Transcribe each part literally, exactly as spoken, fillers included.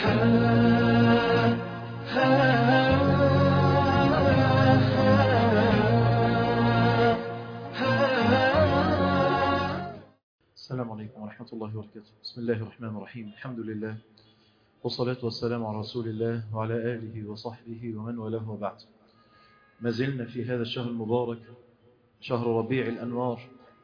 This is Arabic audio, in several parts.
السلام عليكم ورحمة الله وبركاته. بسم الله الرحمن الرحيم. الحمد لله والصلاة والسلام على رسول الله وعلى آله وصحبه ومن والاه وبعد. ما زلنا في هذا الشهر المبارك، شهر ربيع الأنوار،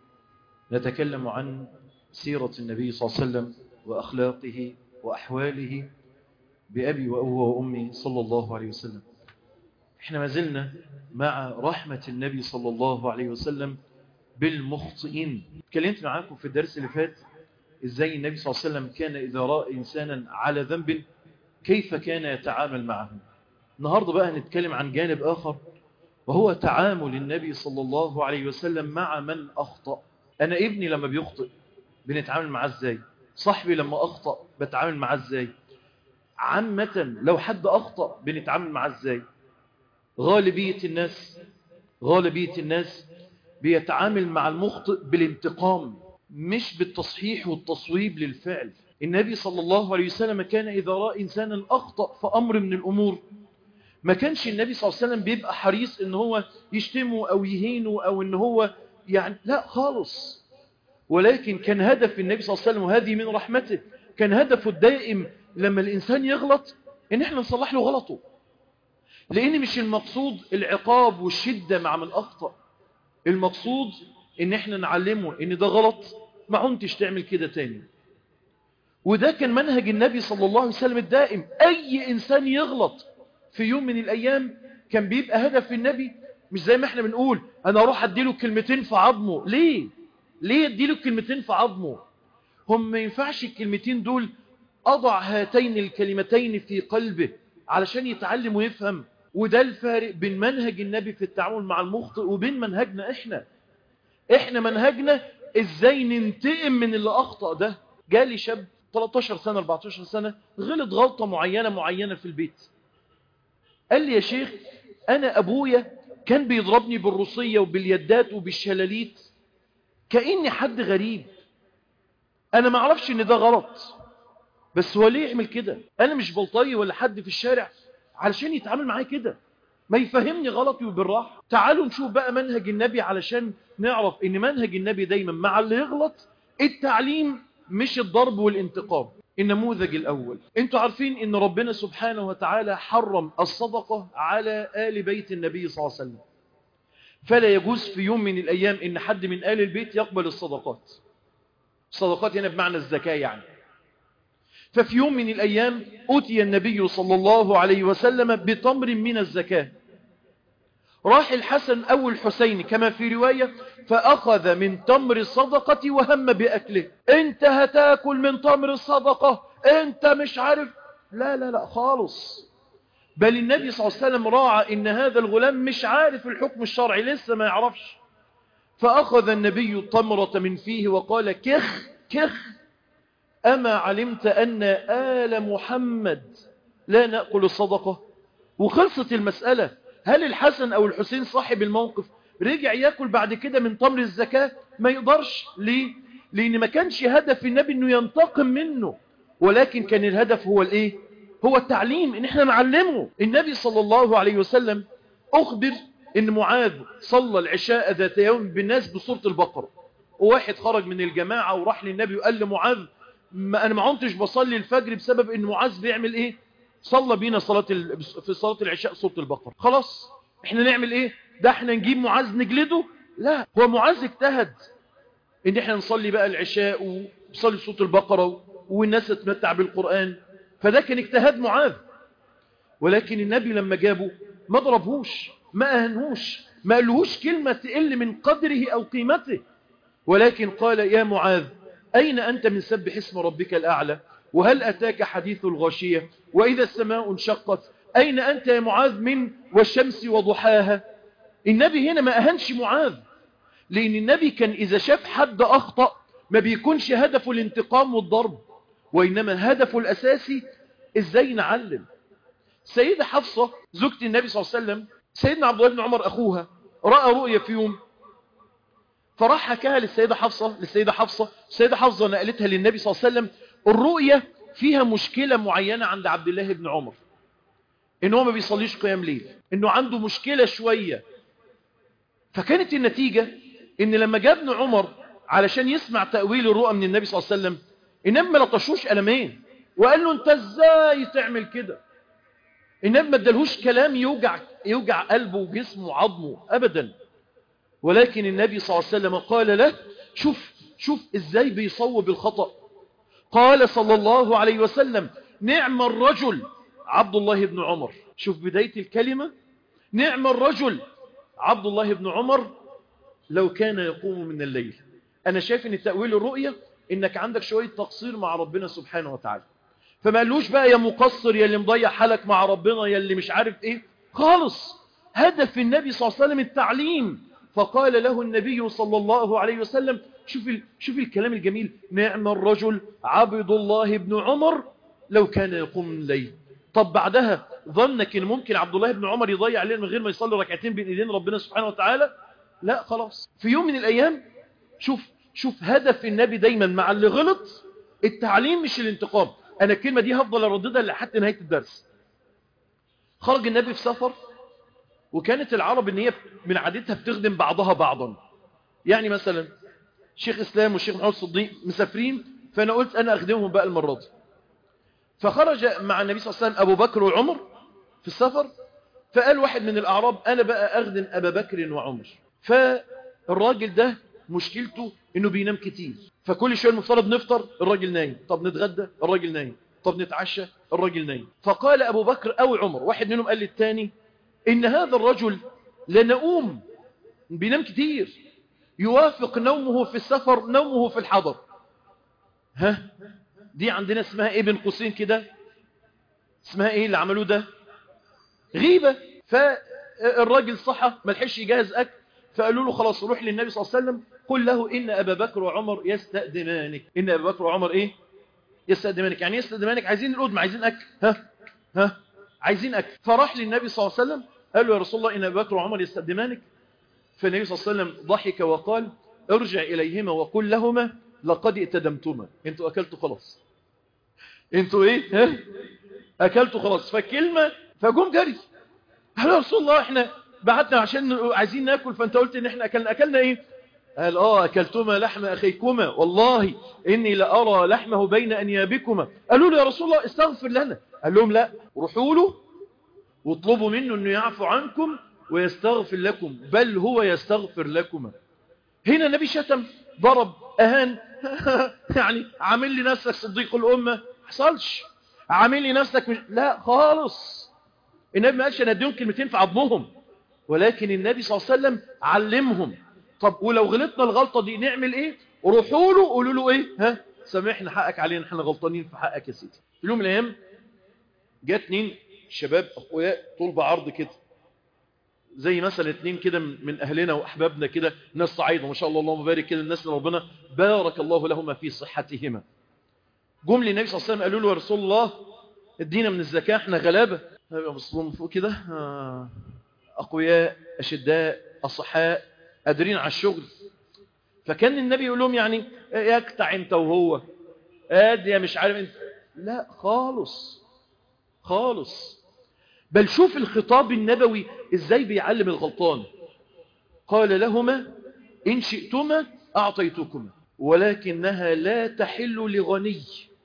نتكلم عن سيرة النبي صلى الله عليه وسلم وأخلاقه وأحواله بأبي وأبوه وأمي صلى الله عليه وسلم. احنا ما زلنا مع رحمة النبي صلى الله عليه وسلم بالمخطئين. اتكلمت معاكم في الدرس اللي فات ازاي النبي صلى الله عليه وسلم كان إذا رأى إنسانا على ذنب كيف كان يتعامل معه. النهاردة بقى هنتكلم عن جانب آخر، وهو تعامل النبي صلى الله عليه وسلم مع من أخطأ. أنا ابني لما بيخطئ بنتعامل معاه ازاي؟ صاحبي لما أخطأ بتعامل معاه ازاي؟ عامة لو حد أخطأ بنتعامل معاه ازاي؟ غالبية الناس غالبية الناس بيتعامل مع المخطئ بالانتقام، مش بالتصحيح والتصويب للفعل. النبي صلى الله عليه وسلم كان إذا رأى إنسانا أخطأ في أمر من الأمور، ما كانش النبي صلى الله عليه وسلم بيبقى حريص إن هو يشتمه أو يهينه أو إن هو يعني لا خالص، ولكن كان هدف النبي صلى الله عليه وسلم، وهذه من رحمته، كان هدفه الدائم لما الإنسان يغلط إن احنا نصلح له غلطه، لأن مش المقصود العقاب والشدة مع من أخطأ، المقصود ان احنا نعلمه ان ده غلط، ما عمتش تعمل كده تاني. وده كان منهج النبي صلى الله عليه وسلم الدائم. اي انسان يغلط في يوم من الايام كان بيبقى هدف النبي مش زي ما احنا بنقول انا اروح اديله كلمتين في عظمه. ليه ليه اديله كلمتين في عظمه؟ هم ما ينفعش الكلمتين دول اضع هاتين الكلمتين في قلبه علشان يتعلم ويفهم. وده الفارق بين منهج النبي في التعامل مع المخطئ وبين منهجنا احنا. احنا منهجنا ازاي ننتقم من اللي اخطأ ده. جالي شاب ثلاثة عشر سنة أربعة عشر سنة غلط غلطة معينة معينة في البيت، قال لي يا شيخ انا ابويا كان بيضربني بالروسية وباليدات وبالشلاليت كأني حد غريب، انا ما اعرفش ان ده غلط، بس هو ليه يعمل كده؟ انا مش بلطجي ولا حد في الشارع علشان يتعامل معايا كده، ما يفهمني غلطي وبالراحة. تعالوا نشوف بقى منهج النبي علشان نعرف ان منهج النبي دايما مع اللي يغلط التعليم مش الضرب والانتقام. النموذج الاول، انتوا عارفين ان ربنا سبحانه وتعالى حرم الصدقة على آل بيت النبي صلى الله عليه وسلم، فلا يجوز في يوم من الايام ان حد من آل البيت يقبل الصدقات. الصدقات هنا بمعنى الزكاة يعني. ففي يوم من الأيام أتي النبي صلى الله عليه وسلم بتمر من الزكاة، راح الحسن أو الحسين كما في رواية فأخذ من تمر الصدقة وهم بأكله. انت هتاكل من تمر الصدقة، انت مش عارف، لا لا لا خالص. بل النبي صلى الله عليه وسلم راعى ان هذا الغلام مش عارف الحكم الشرعي، لسه ما يعرفش. فأخذ النبي التمرة من فيه وقال كخ كخ، أما علمت أن آل محمد لا نأكل الصدقة؟ وخلصت المسألة. هل الحسن أو الحسين صاحب الموقف رجع يأكل بعد كده من تمر الزكاة؟ ما يقدرش. ليه؟ لأن ما كانش هدف النبي أنه ينتقم منه، ولكن كان الهدف هو الإيه؟ هو التعليم، إن احنا نعلمه. النبي صلى الله عليه وسلم أخبر أن معاذ صلى العشاء ذات يوم بالناس بسورة البقرة، وواحد خرج من الجماعة وراح للنبي وقال لمعاذ ما أنا ما عمتش بصلي الفجر بسبب أن معاذ بيعمل إيه؟ صلى بينا صلاة ال... في صلاة العشاء سورة البقرة. خلاص احنا نعمل إيه؟ ده احنا نجيب معاذ نجلده؟ لا، هو معاذ اجتهد ان احنا نصلي بقى العشاء ونصلي سورة البقرة والناس تتمتع بالقرآن، فده كان اجتهاد معاذ. ولكن النبي لما جابه ما ضربهوش، ما أهنهوش، ما قالهوش كلمة تقل من قدره أو قيمته، ولكن قال يا معاذ أين أنت من سبح اسم ربك الأعلى؟ وهل أتاك حديث الغاشية؟ وإذا السماء انشقت أين أنت يا معاذ من والشمس وضحاها؟ النبي هنا ما أهنش معاذ، لأن النبي كان إذا شاف حد أخطأ ما بيكونش هدفه الانتقام والضرب، وإنما هدفه الأساسي إزاي نعلم. سيدة حفصة زوجة النبي صلى الله عليه وسلم، سيدنا عبد الله بن عمر أخوها رأى رؤية في يوم، فراح حكاها للسيدة حفصة للسيدة حفصة السيدة حفصة نقلتها للنبي صلى الله عليه وسلم. الرؤية فيها مشكلة معينة عند عبد الله بن عمر، إنه هو ما بيصليش قيام ليل، إنه عنده مشكلة شوية. فكانت النتيجة إن لما جاء ابن عمر علشان يسمع تأويل الرؤى من النبي صلى الله عليه وسلم، النبي ما لطشوش قلمين وقال له أنت إزاي تعمل كده. النبي ما ادالهوش كلام يوجع, يوجع قلبه وجسمه وعظمه أبدا، ولكن النبي صلى الله عليه وسلم قال له شوف شوف إزاي بيصوب الخطأ. قال صلى الله عليه وسلم نعم الرجل عبد الله بن عمر. شوف بداية الكلمة، نعم الرجل عبد الله بن عمر لو كان يقوم من الليل. أنا شايف أن تأويل الرؤية إنك عندك شوية تقصير مع ربنا سبحانه وتعالى. فما قالوش بقى يا مقصر، يا اللي مضيع حالك مع ربنا، يا اللي مش عارف إيه خالص. هدف النبي صلى الله عليه وسلم التعليم، فقال له النبي صلى الله عليه وسلم شوف, ال... شوف الكلام الجميل، نعم الرجل عبد الله بن عمر لو كان يقوم من الليل. طب بعدها ظنك ان ممكن عبد الله بن عمر يضيع الليل من غير ما يصلي ركعتين بين ايدين ربنا سبحانه وتعالى؟ لا خلاص. في يوم من الايام شوف شوف هدف النبي دايما مع اللي غلط التعليم مش الانتقام. انا الكلمه دي هفضل ارددها لحد نهايه الدرس. خرج النبي في سفر، وكانت العرب ان هي من عادتها بتخدم بعضها بعضا. يعني مثلا شيخ اسلام والشيخ محمد الصديق مسافرين، فانا قلت انا اخدمهم بقى المره دي. فخرج مع النبي صلى الله عليه وسلم ابو بكر وعمر في السفر، فقال واحد من الاعراب انا بقى اخدم ابا بكر وعمر. فالراجل ده مشكلته انه بينام كتير، فكل شويه المفترض نفطر الراجل نايم، طب نتغدى الراجل نايم، طب نتعشى الراجل نايم. فقال ابو بكر او عمر، واحد منهم قال للثاني ان هذا الرجل لنؤوم بينام كتير، يوافق نومه في السفر نومه في الحضر. ها دي عندنا اسمها ايه بين قوسين كده، اسمها ايه اللي عملوه ده؟ غيبة. فالراجل صحى ما لحقش يجهز اكل، فقالوا له خلاص روح للنبي صلى الله عليه وسلم قل له ان ابا بكر وعمر يستأذنانك. ان ابا بكر وعمر ايه؟ يستأذنانك. يعني يستأذنانك عايزين القدمة، عايزين اكل، ها ها عايزين اكل. فراح للنبي صلى الله عليه وسلم قال له يا رسول الله ان ابا بكر وعمر يستأذنانك. فالنبي صلى الله عليه وسلم ضحك وقال ارجع اليهما وقل لهما لقد ائتدمتما، انتوا اكلتوا خلاص، انتوا ايه ها اكلتوا خلاص. فكلمة فجم جري قال يا رسول الله احنا بعتنا عشان عايزين ناكل، فانت قلت ان احنا اكلنا. اكلنا ايه؟ قال اه اكلتما لحم اخيكما والله اني لارى لحمه بين انيابكما. قالوا له يا رسول الله استغفر لنا. قال لهم لا، روحوا له واطلبوا منه انه يعفو عنكم ويستغفر لكم، بل هو يستغفر لكما. هنا النبي شتم، ضرب، اهان يعني عامل لي نفسك صديق الامه، حصلش. عامل لي نفسك مش... لا خالص. النبي ما قالش انا اديهم كلمتين في عظمهم، ولكن النبي صلى الله عليه وسلم علمهم. طب ولو غلطنا الغلطه دي نعمل ايه؟ روحوا له قولوا له ايه؟ ها سامحنا حقك علينا، احنا غلطانين في حقك يا سيدي. في يوم من الايام جاء اتنين شباب اخويا طول بعرض كده، زي مثلا اتنين كده من اهلنا واحبابنا كده، ناس صعيده ما شاء الله اللهم بارك كده، الناس اللي ربنا بارك الله لهما في صحتهما. جم للنبي صلى الله عليه وسلم قالوا له يا رسول الله ادينا من الزكاه احنا غلابه. بصوا فوق كده اقوياء اشداء اصحاء قادرين على الشغل. فكان النبي يقول لهم يعني يقطع انت وهو ادي يا مش عارف انت، لا خالص خالص. بل شوف الخطاب النبوي ازاي بيعلم الغلطان. قال لهما ان شئتما اعطيتكما ولكنها لا تحل لغني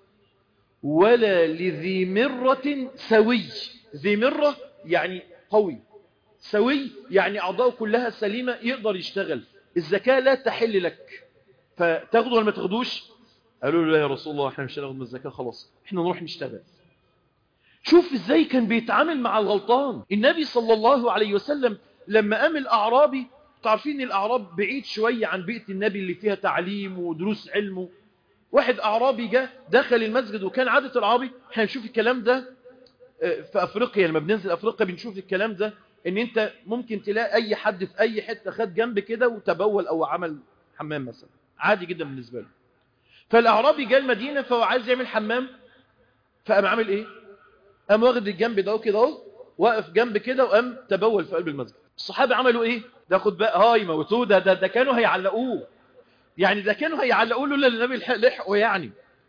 ولا لذي مرة سوي. ذي مرة يعني قوي، سوي يعني أعضاء كلها سليمة يقدر يشتغل. الزكاة لا تحل لك، فتاخده ولا ما تاخدوش؟ قالوا له لا يا رسول الله احنا مش هناخد من الزكاة خلاص، احنا نروح نشتغل. شوف ازاي كان بيتعامل مع الغلطان. النبي صلى الله عليه وسلم لما قام الأعرابي، تعرفين الأعراب بعيد شوية عن بيئة النبي اللي فيها تعليم ودروس علم. واحد أعرابي جاء دخل المسجد، وكان عادة الأعرابي احنا نشوف الكلام ده في أفريقيا، لما بننزل أفريقيا بنشوف الكلام ده، ان انت ممكن تلاقي اي حد في اي حتة خد جنب كده وتبول او عمل حمام مثلا، عادي جدا بالنسبة له. فالأعرابي جاء المدينة فهو عايز يعمل حمام، فقام عامل ايه؟ قام واخد الجنب ده وكده اهو، واقف جنب كده وقام تبول في قلب المسجد. الصحابة عملوا ايه؟ ده خد بقى هاي موتوه، ده, ده ده كانوا هيعلقوه، يعني ده كانوا هيعلقوه لولا النبي لحقه يعني.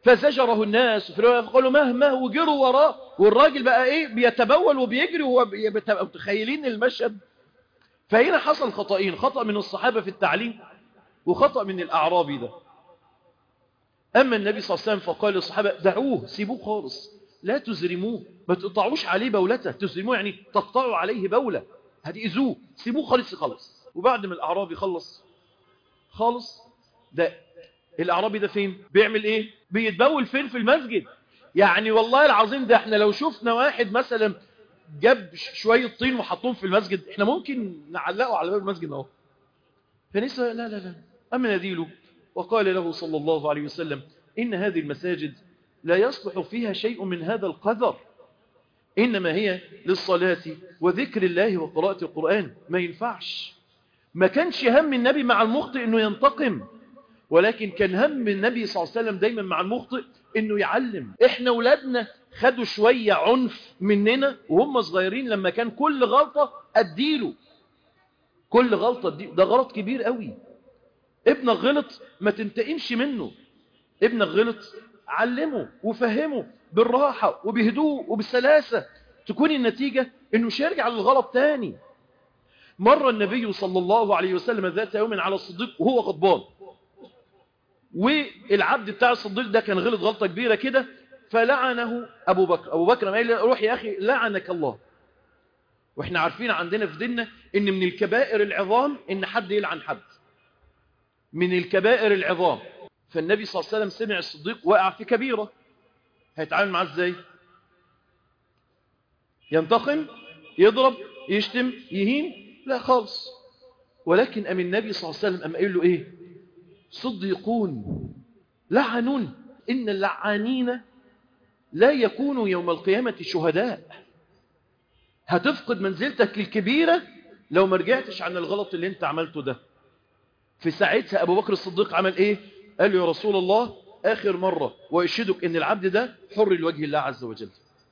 فزجره الناس فقالوا مهما وجروا وراه، والراجل بقى ايه بيتبول وبيجري وهو متخيلين المشهد. فهنا حصل خطأين، خطأ من الصحابة في التعليم وخطأ من الأعرابي ده. أما النبي صلى الله عليه وسلم فقال للصحابة دعوه، سيبوه خالص، لا تزرموه، ما تقطعوش عليه بولته. تزرموه يعني تقطعوا عليه بولة، هتأذوه، سيبوه خالص خالص. وبعد ما الأعرابي خلص خالص، ده الأعرابي ده فين بيعمل ايه؟ بيتبول فين؟ في المسجد. يعني والله العظيم ده احنا لو شفنا واحد مثلا جاب شوية طين وحطوهم في المسجد، احنا ممكن نعلقه على باب المسجد اهو. فنسى لا لا لا أما نديله وقال له صلى الله عليه وسلم إن هذه المساجد لا يصلح فيها شيء من هذا القذر، إنما هي للصلاة وذكر الله وقراءة القرآن. ما ينفعش. ما كانش هم النبي مع المخطئ إنه ينتقم، ولكن كان هم النبي صلى الله عليه وسلم دايما مع المخطئ إنه يعلم. إحنا ولادنا خدوا شوية عنف مننا وهم صغيرين، لما كان كل غلطة أديله، كل غلطة أديله. ده غلط كبير قوي. ابنك غلط ما تنتقمش منه، ابنك غلط علمه وفهمه بالراحة وبهدوء وبسلاسة، تكون النتيجة انه مش يرجع للغلط تاني. مر النبي صلى الله عليه وسلم ذات يوم على الصديق وهو غضبان، والعبد بتاع الصديق ده كان غلط غلطة كبيرة كده، فلعنه أبو بكر. أبو بكر ما قال روح يا أخي لعنك الله. واحنا عارفين عندنا في ديننا ان من الكبائر العظام ان حد يلعن حد، من الكبائر العظام. فالنبي صلى الله عليه وسلم سمع الصديق وقع في كبيرة، هيتعامل معاه ازاي؟ ينتقم؟ يضرب؟ يشتم؟ يهين؟ لا خالص. ولكن أم النبي صلى الله عليه وسلم أم قال له ايه؟ صديقون لعنون، إن اللعانين لا يكونوا يوم القيامة شهداء. هتفقد منزلتك الكبيرة لو ما رجعتش عن الغلط اللي انت عملته ده. في ساعتها أبو بكر الصديق عمل إيه؟ قال له يا رسول الله آخر مرة وأشهدك إن العبد ده حر لوجه الله عز وجل.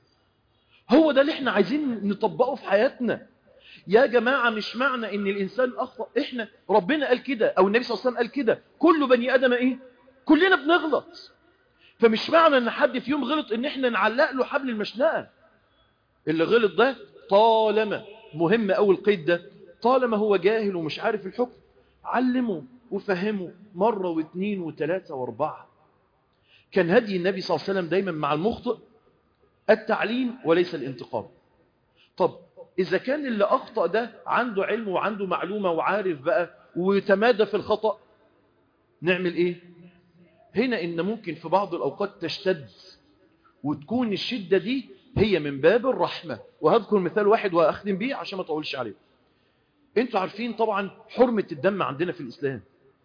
هو ده اللي احنا عايزين نطبقه في حياتنا يا جماعة. مش معنى إن الإنسان أخطأ، إحنا ربنا قال كده أو النبي صلى الله عليه وسلم قال كده، كل بني آدم إيه؟ كلنا بنغلط. فمش معنى إن حد في يوم غلط إن احنا نعلق له حبل المشنقة. اللي غلط ده طالما مهم أول قيد ده، طالما هو جاهل ومش عارف الحكم، علمه وفهمه مرة واثنين وثلاثة واربعة. كان هدي النبي صلى الله عليه وسلم دايما مع المخطئ التعليم وليس الانتقام. طب إذا كان اللي أخطأ ده عنده علم وعنده معلومة وعارف بقى وتمادى في الخطأ، نعمل إيه؟ هنا إن ممكن في بعض الأوقات تشتد، وتكون الشدة دي هي من باب الرحمة. وهذكر مثال واحد وأختم بيه عشان ما أطولش عليه. انتوا عارفين طبعا حرمة الدم عندنا في الإسلام.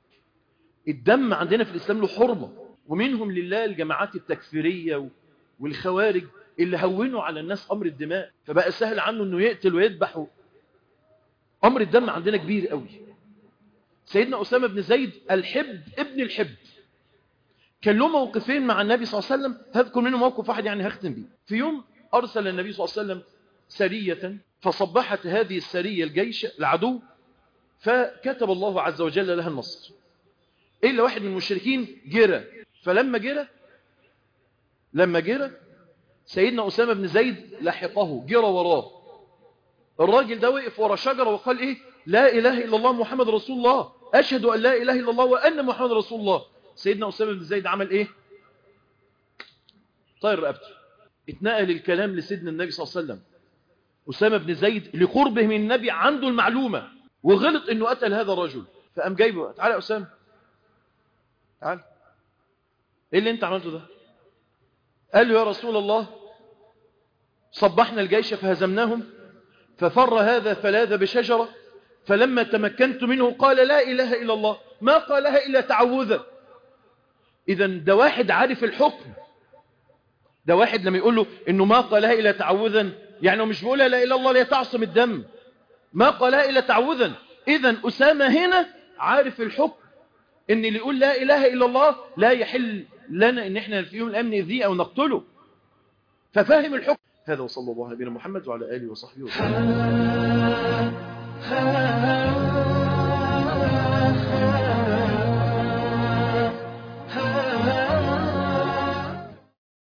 الدم عندنا في الإسلام له حرمة، ومنهم لله الجماعات التكفيرية والخوارج اللي هونوا على الناس أمر الدماء، فبقى سهل عنه أنه يقتل ويذبح. أمر الدم عندنا كبير قوي. سيدنا أسامة بن زيد الحب ابن الحب كان له موقفين مع النبي صلى الله عليه وسلم، هذكر منه موقف واحد يعني هختم بيه. في يوم أرسل النبي صلى الله عليه وسلم سرية، فصبحت هذه السرية الجيش العدو، فكتب الله عز وجل لها النصر، إلا واحد من المشركين جرى. فلما جرى لما جرى سيدنا أسامة بن زيد لحقه، جرى وراه. الراجل ده وقف ورا شجرة وقال إيه؟ لا إله إلا الله محمد رسول الله، أشهد أن لا إله إلا الله وأن محمد رسول الله. سيدنا أسامة بن زيد عمل إيه؟ طير رقبته. اتنقل الكلام لسيدنا النبي صلى الله عليه وسلم. أسامة بن زيد لقربه من النبي عنده المعلومة، وغلط إنه قتل هذا الرجل، فقام جايبه. تعال يا أسامة، تعال، إيه اللي أنت عملته ده؟ قال له يا رسول الله صبحنا الجيش فهزمناهم، ففر هذا فلاذ بشجرة، فلما تمكنت منه قال لا إله إلا الله، ما قالها إلا تعوذا. إذن ده واحد عارف الحكم. ده واحد لما يقول له إنه ما قالها إلا تعوذا، يعني مش بيقولها لا إله إلا الله ليتعصم الدم، ما قالها إلا تعوذا. إذن أسامة هنا عارف الحكم، إن اللي يقول لا إله إلا الله لا يحل لنا إن إحنا في يوم الأمن نأذيه أو نقتله، ففهم الحكم. هذا وصلى الله على نبينا محمد وعلى آله وصحبه وسلم.